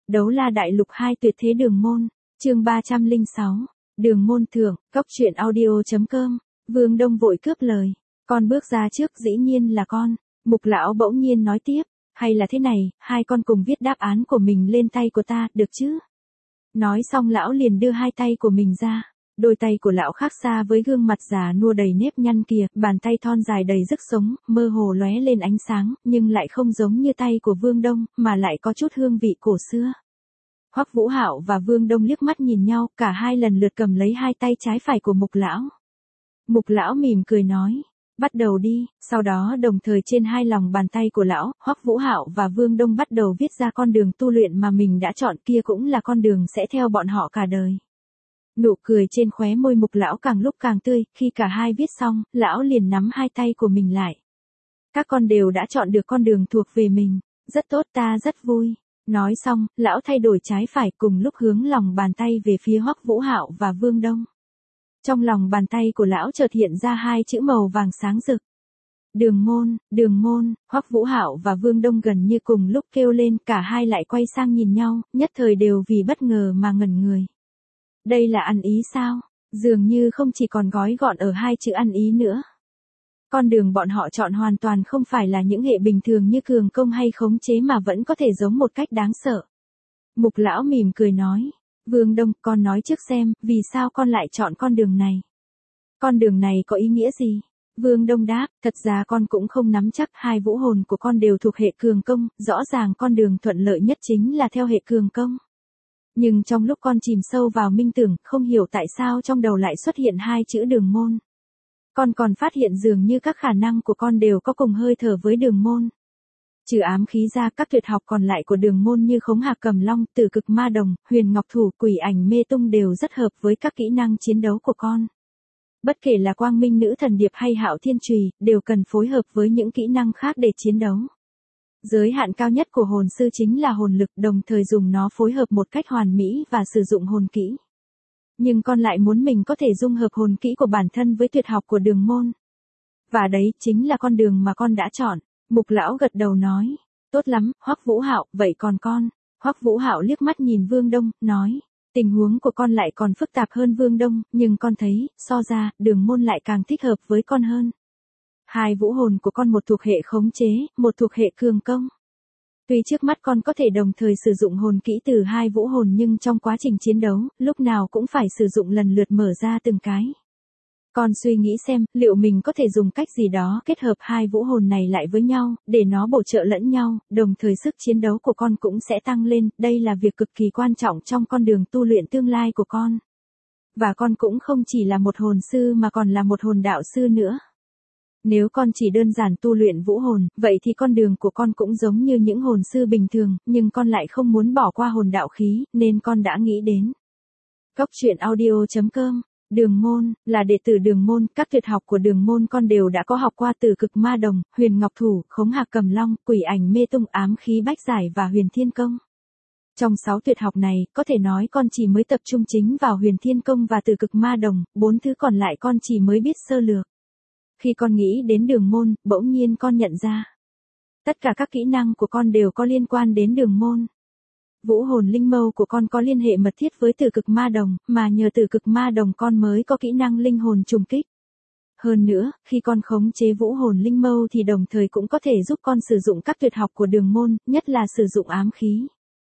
Đấu la đại lục 2 tuyệt thế đường môn, chương 306, đường môn thượng, cốc truyện audio.com, Vương Đông vội cướp lời, con bước ra trước dĩ nhiên là con, Mục lão bỗng nhiên nói tiếp, hay là thế này, hai con cùng viết đáp án của mình lên tay của ta, được chứ? Nói xong lão liền đưa hai tay của mình ra. Đôi tay của lão khác xa với gương mặt già nua đầy nếp nhăn kia, bàn tay thon dài đầy sức sống, mơ hồ lóe lên ánh sáng, nhưng lại không giống như tay của Vương Đông, mà lại có chút hương vị cổ xưa. Hoắc Vũ Hạo và Vương Đông liếc mắt nhìn nhau, cả hai lần lượt cầm lấy hai tay trái phải của Mục lão. Mục lão mỉm cười nói, bắt đầu đi, sau đó đồng thời trên hai lòng bàn tay của lão, Hoắc Vũ Hạo và Vương Đông bắt đầu viết ra con đường tu luyện mà mình đã chọn, kia cũng là con đường sẽ theo bọn họ cả đời. Nụ cười trên khóe môi Mục lão càng lúc càng tươi, khi cả hai viết xong, lão liền nắm hai tay của mình lại. Các con đều đã chọn được con đường thuộc về mình, rất tốt, ta rất vui. Nói xong, lão thay đổi trái phải cùng lúc hướng lòng bàn tay về phía Hoắc Vũ Hạo và Vương Đông. Trong lòng bàn tay của lão chợt hiện ra hai chữ màu vàng sáng rực. Đường môn, Hoắc Vũ Hạo và Vương Đông gần như cùng lúc kêu lên, cả hai lại quay sang nhìn nhau, nhất thời đều vì bất ngờ mà ngẩn người. Đây là ăn ý sao? Dường như không chỉ còn gói gọn ở hai chữ ăn ý nữa. Con đường bọn họ chọn hoàn toàn không phải là những hệ bình thường như cường công hay khống chế mà vẫn có thể giống một cách đáng sợ. Mục lão mỉm cười nói, Vương Đông, con nói trước xem, vì sao con lại chọn con đường này? Con đường này có ý nghĩa gì? Vương Đông đáp, thật ra con cũng không nắm chắc, hai vũ hồn của con đều thuộc hệ cường công, rõ ràng con đường thuận lợi nhất chính là theo hệ cường công. Nhưng trong lúc con chìm sâu vào minh tưởng, không hiểu tại sao trong đầu lại xuất hiện hai chữ đường môn. Con còn phát hiện dường như các khả năng của con đều có cùng hơi thở với đường môn. Trừ ám khí ra, các tuyệt học còn lại của đường môn như khống hạc cầm long, tử cực ma đồng, huyền ngọc thủ, quỷ ảnh mê tung đều rất hợp với các kỹ năng chiến đấu của con. Bất kể là quang minh nữ thần điệp hay hạo thiên chùy, đều cần phối hợp với những kỹ năng khác để chiến đấu. Giới hạn cao nhất của hồn sư chính là hồn lực, đồng thời dùng nó phối hợp một cách hoàn mỹ và sử dụng hồn kỹ. Nhưng con lại muốn mình có thể dung hợp hồn kỹ của bản thân với tuyệt học của đường môn. Và đấy chính là con đường mà con đã chọn. Mục lão gật đầu nói, tốt lắm, Hoắc Vũ Hạo, vậy còn con? Hoắc Vũ Hạo liếc mắt nhìn Vương Đông, nói, tình huống của con lại còn phức tạp hơn Vương Đông, nhưng con thấy, so ra, đường môn lại càng thích hợp với con hơn. Hai vũ hồn của con một thuộc hệ khống chế, một thuộc hệ cường công. Tuy trước mắt con có thể đồng thời sử dụng hồn kỹ từ hai vũ hồn nhưng trong quá trình chiến đấu, lúc nào cũng phải sử dụng lần lượt mở ra từng cái. Con suy nghĩ xem, liệu mình có thể dùng cách gì đó kết hợp hai vũ hồn này lại với nhau, để nó bổ trợ lẫn nhau, đồng thời sức chiến đấu của con cũng sẽ tăng lên, đây là việc cực kỳ quan trọng trong con đường tu luyện tương lai của con. Và con cũng không chỉ là một hồn sư mà còn là một hồn đạo sư nữa. Nếu con chỉ đơn giản tu luyện vũ hồn, vậy thì con đường của con cũng giống như những hồn sư bình thường, nhưng con lại không muốn bỏ qua hồn đạo khí, nên con đã nghĩ đến. Cốc truyện audio.com, đường môn, là đệ tử đường môn, các tuyệt học của đường môn con đều đã có học qua, từ cực ma đồng, huyền ngọc thủ, khống hạc cầm long, quỷ ảnh mê tung, ám khí bách giải và huyền thiên công. Trong 6 tuyệt học này, có thể nói con chỉ mới tập trung chính vào huyền thiên công và từ cực ma đồng, 4 thứ còn lại con chỉ mới biết sơ lược. Khi con nghĩ đến đường môn, bỗng nhiên con nhận ra. Tất cả các kỹ năng của con đều có liên quan đến đường môn. Vũ hồn linh mâu của con có liên hệ mật thiết với tử cực ma đồng, mà nhờ tử cực ma đồng con mới có kỹ năng linh hồn trùng kích. Hơn nữa, khi con khống chế vũ hồn linh mâu thì đồng thời cũng có thể giúp con sử dụng các tuyệt học của đường môn, nhất là sử dụng ám khí.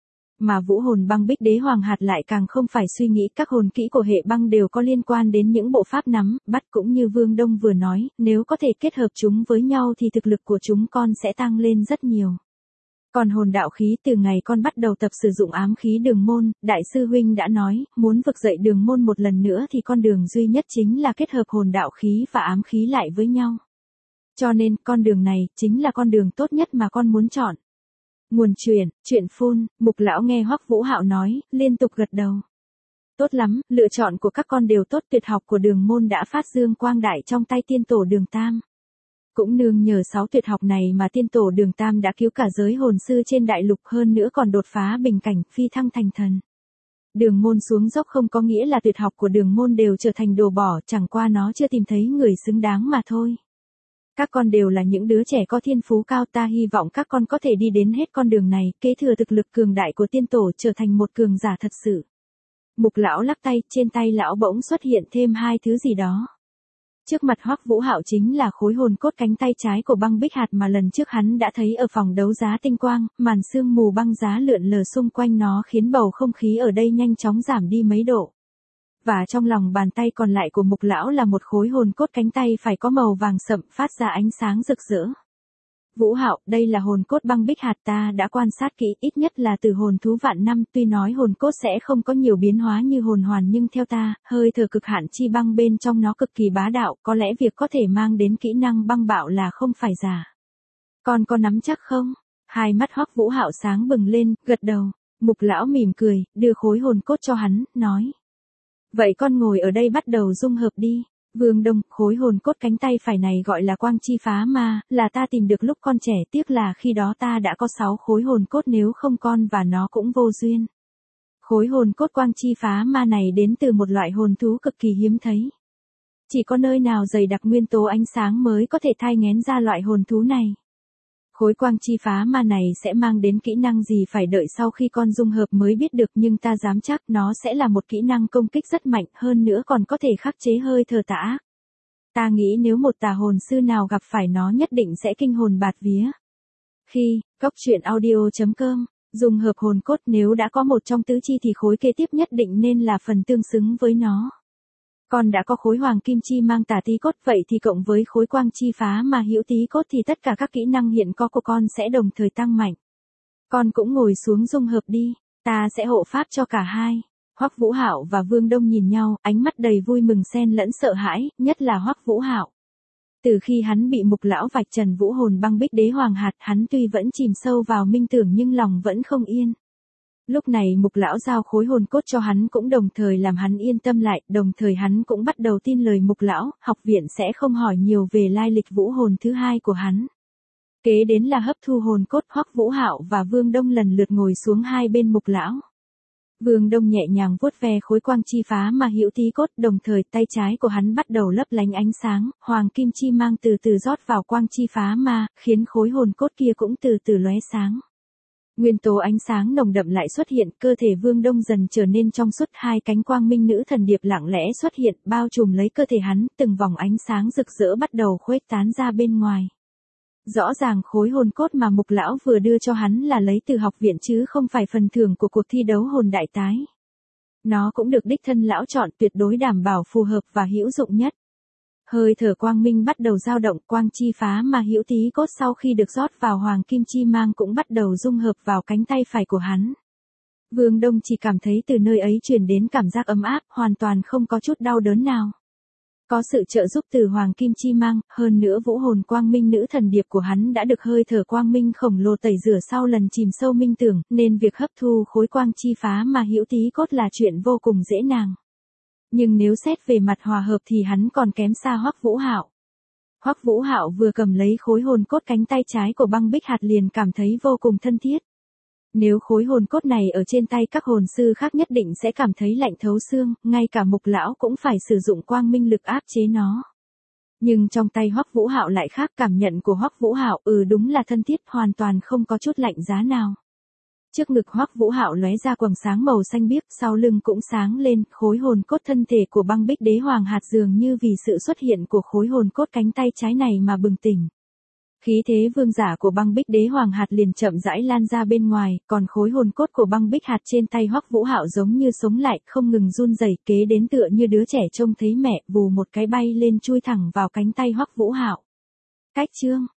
Mà vũ hồn băng bích đế hoàng hạt lại càng không phải suy nghĩ, các hồn kỹ của hệ băng đều có liên quan đến những bộ pháp nắm, bắt, cũng như Vương Đông vừa nói, nếu có thể kết hợp chúng với nhau thì thực lực của chúng con sẽ tăng lên rất nhiều. Còn hồn đạo khí, từ ngày con bắt đầu tập sử dụng ám khí đường môn, đại sư huynh đã nói, muốn vực dậy đường môn một lần nữa thì con đường duy nhất chính là kết hợp hồn đạo khí và ám khí lại với nhau. Cho nên, con đường này, chính là con đường tốt nhất mà con muốn chọn. Nguồn truyện phun, Mục lão nghe Hoắc Vũ Hạo nói, liên tục gật đầu. Tốt lắm, lựa chọn của các con đều tốt, tuyệt học của đường môn đã phát dương quang đại trong tay tiên tổ Đường Tam. Cũng nương nhờ 6 tuyệt học này mà tiên tổ Đường Tam đã cứu cả giới hồn sư trên đại lục, hơn nữa còn đột phá bình cảnh, phi thăng thành thần. Đường môn xuống dốc không có nghĩa là tuyệt học của đường môn đều trở thành đồ bỏ, chẳng qua nó chưa tìm thấy người xứng đáng mà thôi. Các con đều là những đứa trẻ có thiên phú cao, ta hy vọng các con có thể đi đến hết con đường này, kế thừa thực lực cường đại của tiên tổ, trở thành một cường giả thật sự. Mục lão lắc tay, trên tay lão bỗng xuất hiện thêm hai thứ gì đó. Trước mặt Hoắc Vũ Hạo chính là khối hồn cốt cánh tay trái của Băng Bích Hạt mà lần trước hắn đã thấy ở phòng đấu giá tinh quang, màn sương mù băng giá lượn lờ xung quanh nó khiến bầu không khí ở đây nhanh chóng giảm đi mấy độ. Và trong lòng bàn tay còn lại của Mục lão là một khối hồn cốt cánh tay phải có màu vàng sậm phát ra ánh sáng rực rỡ. Vũ Hạo, đây là hồn cốt Băng Bích Hạt, ta đã quan sát kỹ, ít nhất là từ hồn thú vạn năm, tuy nói hồn cốt sẽ không có nhiều biến hóa như hồn hoàn nhưng theo ta, hơi thở cực hạn chi băng bên trong nó cực kỳ bá đạo, có lẽ việc có thể mang đến kỹ năng băng bạo là không phải giả. Con có nắm chắc không? Hai mắt Hoắc Vũ Hạo sáng bừng lên, gật đầu. Mục lão mỉm cười, đưa khối hồn cốt cho hắn, nói. Vậy con ngồi ở đây bắt đầu dung hợp đi. Vương Đông, khối hồn cốt cánh tay phải này gọi là quang chi phá ma, là ta tìm được lúc con trẻ, tiếc là khi đó ta đã có 6 khối hồn cốt, nếu không con và nó cũng vô duyên. Khối hồn cốt quang chi phá ma này đến từ một loại hồn thú cực kỳ hiếm thấy. Chỉ có nơi nào dày đặc nguyên tố ánh sáng mới có thể thai nghén ra loại hồn thú này. Khối quang chi phá ma này sẽ mang đến kỹ năng gì phải đợi sau khi con dung hợp mới biết được, nhưng ta dám chắc nó sẽ là một kỹ năng công kích rất mạnh, hơn nữa còn có thể khắc chế hơi thở tà ác. Ta nghĩ nếu một tà hồn sư nào gặp phải nó nhất định sẽ kinh hồn bạt vía. Khi, coctruyện.audio.com, dung hợp hồn cốt, nếu đã có một trong tứ chi thì khối kế tiếp nhất định nên là phần tương xứng với nó. Con đã có khối hoàng kim chi mang tà tí cốt, vậy thì cộng với khối quang chi phá mà hữu tí cốt thì tất cả các kỹ năng hiện có của con sẽ đồng thời tăng mạnh. Con cũng ngồi xuống dung hợp đi, ta sẽ hộ pháp cho cả hai. Hoắc Vũ Hạo và Vương Đông nhìn nhau, ánh mắt đầy vui mừng xen lẫn sợ hãi, nhất là Hoắc Vũ Hạo. Từ khi hắn bị Mục lão vạch trần vũ hồn Băng Bích Đế Hoàng Hạt, hắn tuy vẫn chìm sâu vào minh tưởng nhưng lòng vẫn không yên. Lúc này Mục lão giao khối hồn cốt cho hắn cũng đồng thời làm hắn yên tâm lại, đồng thời hắn cũng bắt đầu tin lời Mục lão, học viện sẽ không hỏi nhiều về lai lịch vũ hồn thứ hai của hắn. Kế đến là hấp thu hồn cốt. Hoắc Vũ Hạo và Vương Đông lần lượt ngồi xuống hai bên Mục lão. Vương Đông nhẹ nhàng vuốt ve khối quang chi phá mà hữu tí cốt, đồng thời tay trái của hắn bắt đầu lấp lánh ánh sáng, hoàng kim chi mang từ từ rót vào quang chi phá ma, khiến khối hồn cốt kia cũng từ từ lóe sáng. Nguyên tố ánh sáng nồng đậm lại xuất hiện, cơ thể Vương Đông dần trở nên trong suốt, hai cánh quang minh nữ thần điệp lặng lẽ xuất hiện, bao trùm lấy cơ thể hắn, từng vòng ánh sáng rực rỡ bắt đầu khuếch tán ra bên ngoài. Rõ ràng khối hồn cốt mà Mục lão vừa đưa cho hắn là lấy từ học viện chứ không phải phần thưởng của cuộc thi đấu hồn đại tái. Nó cũng được đích thân lão chọn, tuyệt đối đảm bảo phù hợp và hữu dụng nhất. Hơi thở quang minh bắt đầu dao động, quang chi phá mà hữu tí cốt sau khi được rót vào hoàng kim chi mang cũng bắt đầu dung hợp vào cánh tay phải của hắn. Vương Đông chỉ cảm thấy từ nơi ấy truyền đến cảm giác ấm áp, hoàn toàn không có chút đau đớn nào. Có sự trợ giúp từ hoàng kim chi mang, hơn nữa vũ hồn quang minh nữ thần điệp của hắn đã được hơi thở quang minh khổng lồ tẩy rửa sau lần chìm sâu minh tưởng, nên việc hấp thu khối quang chi phá mà hữu tí cốt là chuyện vô cùng dễ dàng. Nhưng nếu xét về mặt hòa hợp thì hắn còn kém xa Hoắc Vũ Hạo. Hoắc Vũ Hạo vừa cầm lấy khối hồn cốt cánh tay trái của Băng Bích Hạt liền cảm thấy vô cùng thân thiết. Nếu khối hồn cốt này ở trên tay các hồn sư khác nhất định sẽ cảm thấy lạnh thấu xương, ngay cả Mục lão cũng phải sử dụng quang minh lực áp chế nó. Nhưng trong tay Hoắc Vũ Hạo lại khác, cảm nhận của Hoắc Vũ Hạo đúng là thân thiết, hoàn toàn không có chút lạnh giá nào. Trước ngực Hoắc Vũ Hạo lóe ra quầng sáng màu xanh biếc, sau lưng cũng sáng lên, khối hồn cốt thân thể của Băng Bích Đế Hoàng Hạt dường như vì sự xuất hiện của khối hồn cốt cánh tay trái này mà bừng tỉnh. Khí thế vương giả của Băng Bích Đế Hoàng Hạt liền chậm rãi lan ra bên ngoài, còn khối hồn cốt của Băng Bích Hạt trên tay Hoắc Vũ Hạo giống như sống lại, không ngừng run rẩy, kế đến tựa như đứa trẻ trông thấy mẹ, vù một cái bay lên chui thẳng vào cánh tay Hoắc Vũ Hạo. Cách chương